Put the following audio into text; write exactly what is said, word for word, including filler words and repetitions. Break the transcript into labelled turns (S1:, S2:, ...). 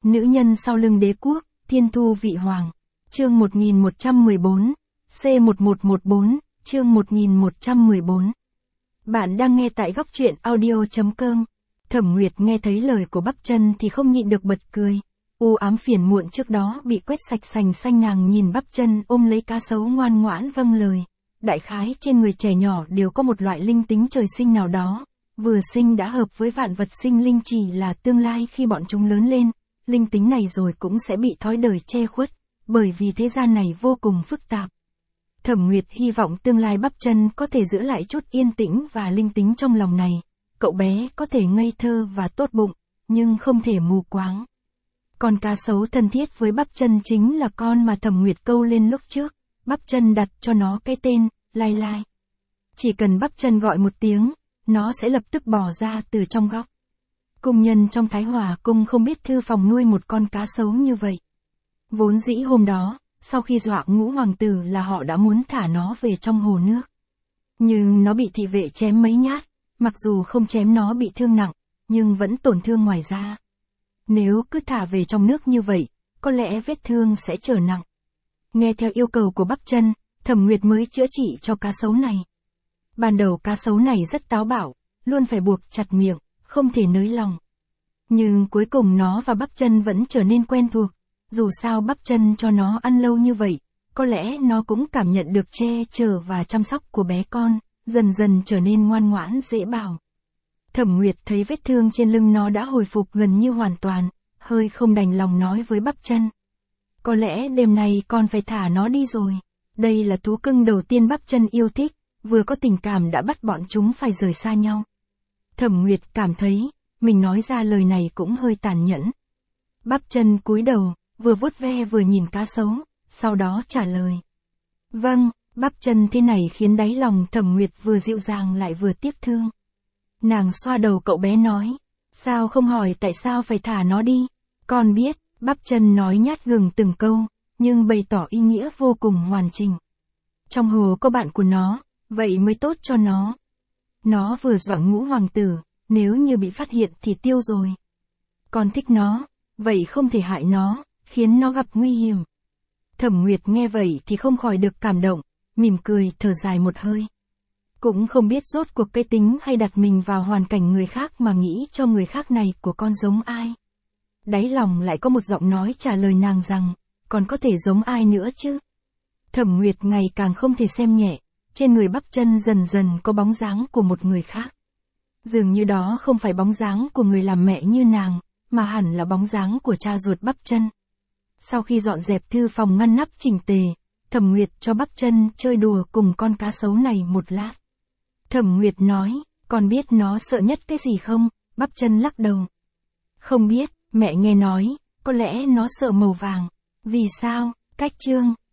S1: Nữ nhân sau lưng đế quốc, thiên thu vị hoàng. Chương một nghìn một trăm mười bốn, C một một một bốn, chương một nghìn một trăm mười bốn. Bạn đang nghe tại góc truyện audio chấm com. Thẩm Nguyệt nghe thấy lời của Bắp Chân thì không nhịn được bật cười. U ám phiền muộn trước đó bị quét sạch sành xanh, nàng nhìn Bắp Chân ôm lấy cá sấu ngoan ngoãn vâng lời. Đại khái trên người trẻ nhỏ đều có một loại linh tính trời sinh nào đó, vừa sinh đã hợp với vạn vật sinh linh, chỉ là tương lai khi bọn chúng lớn lên, linh tính này rồi cũng sẽ bị thói đời che khuất, bởi vì thế gian này vô cùng phức tạp. Thẩm Nguyệt hy vọng tương lai Bắp Chân có thể giữ lại chút yên tĩnh và linh tính trong lòng này, cậu bé có thể ngây thơ và tốt bụng, nhưng không thể mù quáng. Con cá sấu thân thiết với Bắp Chân chính là con mà Thẩm Nguyệt câu lên lúc trước, Bắp Chân đặt cho nó cái tên, Lai Lai. Chỉ cần Bắp Chân gọi một tiếng, nó sẽ lập tức bò ra từ trong góc. Cung nhân trong Thái Hòa cung không biết thư phòng nuôi một con cá sấu như vậy. Vốn dĩ hôm đó, sau khi dọa Ngũ hoàng tử là họ đã muốn thả nó về trong hồ nước. Nhưng nó bị thị vệ chém mấy nhát, mặc dù không chém nó bị thương nặng, nhưng vẫn tổn thương ngoài da. Nếu cứ thả về trong nước như vậy, có lẽ vết thương sẽ trở nặng. Nghe theo yêu cầu của Bắp Chân, Thẩm Nguyệt mới chữa trị cho cá sấu này. Ban đầu cá sấu này rất táo bạo, luôn phải buộc chặt miệng, không thể nới lòng. Nhưng cuối cùng nó và Bắp Chân vẫn trở nên quen thuộc, dù sao Bắp Chân cho nó ăn lâu như vậy, có lẽ nó cũng cảm nhận được che chở và chăm sóc của bé con, dần dần trở nên ngoan ngoãn dễ bảo. Thẩm Nguyệt thấy vết thương trên lưng nó đã hồi phục gần như hoàn toàn, hơi không đành lòng nói với Bắp Chân. Có lẽ đêm nay con phải thả nó đi rồi. Đây là thú cưng đầu tiên Bắp Chân yêu thích, vừa có tình cảm đã bắt bọn chúng phải rời xa nhau. Thẩm Nguyệt cảm thấy, mình nói ra lời này cũng hơi tàn nhẫn. Bắp Chân cúi đầu, vừa vuốt ve vừa nhìn cá sấu, sau đó trả lời. Vâng, Bắp Chân thế này khiến đáy lòng Thẩm Nguyệt vừa dịu dàng lại vừa tiếc thương. Nàng xoa đầu cậu bé nói, sao không hỏi tại sao phải thả nó đi, con biết. Bắp Chân nói nhát gừng từng câu, nhưng bày tỏ ý nghĩa vô cùng hoàn chỉnh. Trong hồ có bạn của nó, vậy mới tốt cho nó. Nó vừa dọa Ngũ hoàng tử, nếu như bị phát hiện thì tiêu rồi. Con thích nó, vậy không thể hại nó, khiến nó gặp nguy hiểm. Thẩm Nguyệt nghe vậy thì không khỏi được cảm động, mỉm cười thở dài một hơi. Cũng không biết rốt cuộc cái tính hay đặt mình vào hoàn cảnh người khác mà nghĩ cho người khác này của con giống ai. Đáy lòng lại có một giọng nói trả lời nàng rằng, còn có thể giống ai nữa chứ. Thẩm Nguyệt ngày càng không thể xem nhẹ, trên người Bắp Chân dần dần có bóng dáng của một người khác. Dường như đó không phải bóng dáng của người làm mẹ như nàng, mà hẳn là bóng dáng của cha ruột Bắp Chân. Sau khi dọn dẹp thư phòng ngăn nắp chỉnh tề, Thẩm Nguyệt cho Bắp Chân chơi đùa cùng con cá sấu này một lát. Thẩm Nguyệt nói, con biết nó sợ nhất cái gì không? Bắp Chân lắc đầu. Không biết, mẹ nghe nói, có lẽ nó sợ màu vàng. Vì sao? Cách chương.